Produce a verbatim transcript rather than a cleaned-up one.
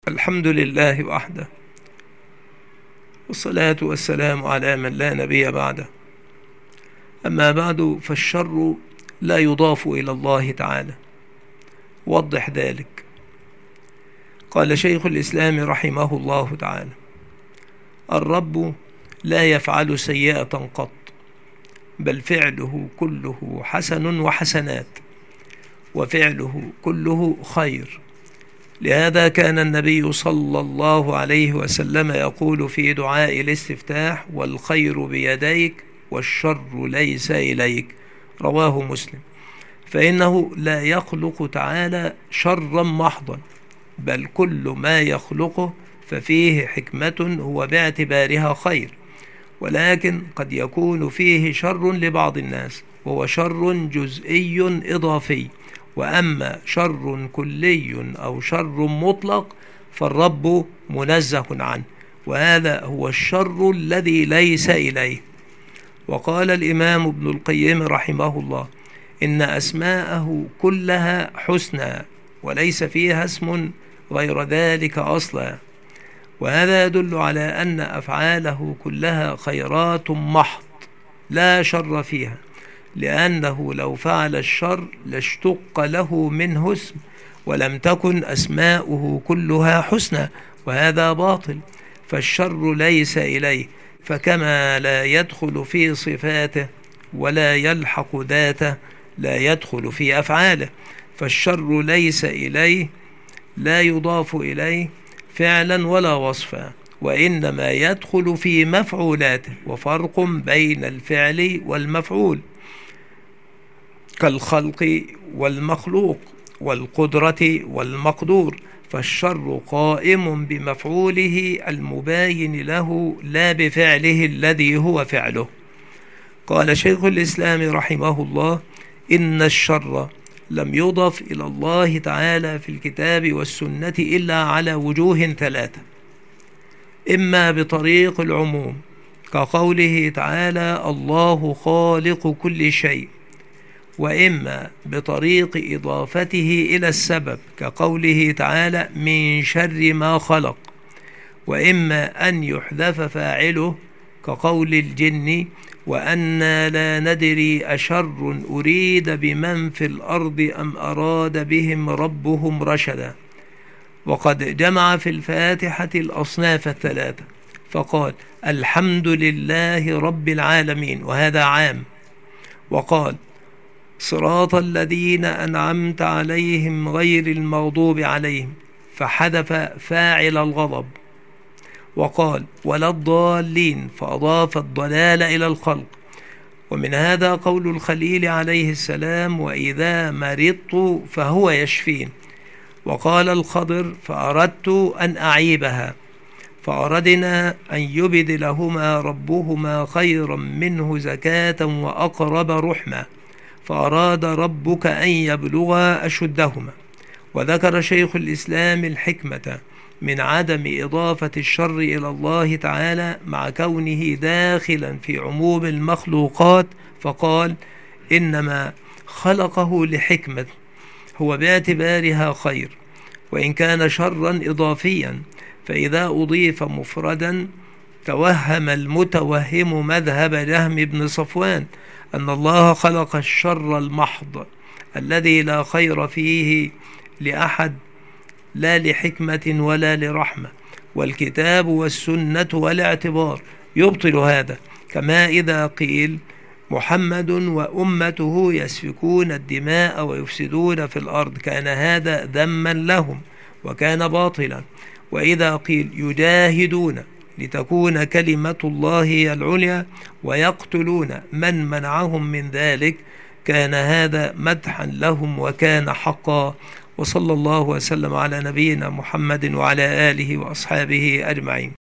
الحمد لله وحده، والصلاة والسلام على من لا نبي بعده. أما بعد، فالشر لا يضاف إلى الله تعالى. وضح ذلك. قال شيخ الإسلام رحمه الله تعالى: الرب لا يفعل سيئة قط، بل فعله كله حسن وحسنات، وفعله كله خير. لهذا كان النبي صلى الله عليه وسلم يقول في دعاء الاستفتاح: والخير بيديك والشر ليس إليك. رواه مسلم. فإنه لا يخلق تعالى شرا محضا، بل كل ما يخلقه ففيه حكمة هو باعتبارها خير، ولكن قد يكون فيه شر لبعض الناس، وهو شر جزئي إضافي. وأما شر كلي أو شر مطلق فالرب منزه عنه، وهذا هو الشر الذي ليس إليه. وقال الإمام ابن القيم رحمه الله: إن أسماءه كلها حسنى، وليس فيها اسم غير ذلك أصلا. وهذا يدل على أن أفعاله كلها خيرات محض لا شر فيها، لأنه لو فعل الشر لاشتق له منه اسم، ولم تكن أسماؤه كلها حسنى، وهذا باطل. فالشر ليس إليه، فكما لا يدخل في صفاته ولا يلحق ذاته، لا يدخل في أفعاله. فالشر ليس إليه، لا يضاف إليه فعلا ولا وصفا، وإنما يدخل في مفعولاته. وفرق بين الفعل والمفعول، كالخلق والمخلوق، والقدرة والمقدور. فالشر قائم بمفعوله المباين له، لا بفعله الذي هو فعله. قال شيخ الإسلام رحمه الله: إن الشر لم يضف إلى الله تعالى في الكتاب والسنة إلا على وجوه ثلاثة: إما بطريق العموم كقوله تعالى: الله خالق كل شيء، وإما بطريق إضافته إلى السبب كقوله تعالى: من شر ما خلق، وإما أن يحذف فاعله كقول الجن: وأنا لا ندري أشر أريد بمن في الأرض أم أراد بهم ربهم رشدا. وقد جمع في الفاتحة الأصناف الثلاثة فقال: الحمد لله رب العالمين، وهذا عام. وقال: صراط الذين أنعمت عليهم غير المغضوب عليهم، فحذف فاعل الغضب. وقال: ولا الضالين، فأضاف الضلال إلى الخلق. ومن هذا قول الخليل عليه السلام: وإذا مرضت فهو يشفين. وقال الخضر: فأردت أن أعيبها، فأردنا أن يبدلهما ربهما خيرا منه زكاة وأقرب رحمة، فأراد ربك أن يبلغا أشدهما. وذكر شيخ الإسلام الحكمة من عدم إضافة الشر إلى الله تعالى مع كونه داخلا في عموم المخلوقات، فقال: إنما خلقه لحكمة هو باعتبارها خير، وإن كان شرا إضافيا، فإذا أضيف مفردا توهم المتوهم مذهب جهم بن صفوان أن الله خلق الشر المحض الذي لا خير فيه لأحد، لا لحكمة ولا لرحمة. والكتاب والسنة والاعتبار يبطل هذا. كما إذا قيل: محمد وأمته يسفكون الدماء ويفسدون في الأرض، كان هذا ذما لهم وكان باطلا. وإذا قيل: يجاهدون لتكون كلمة الله هي العليا ويقتلون من منعهم من ذلك، كان هذا مدحا لهم وكان حقا. وصلى الله وسلم على نبينا محمد وعلى آله وأصحابه أجمعين.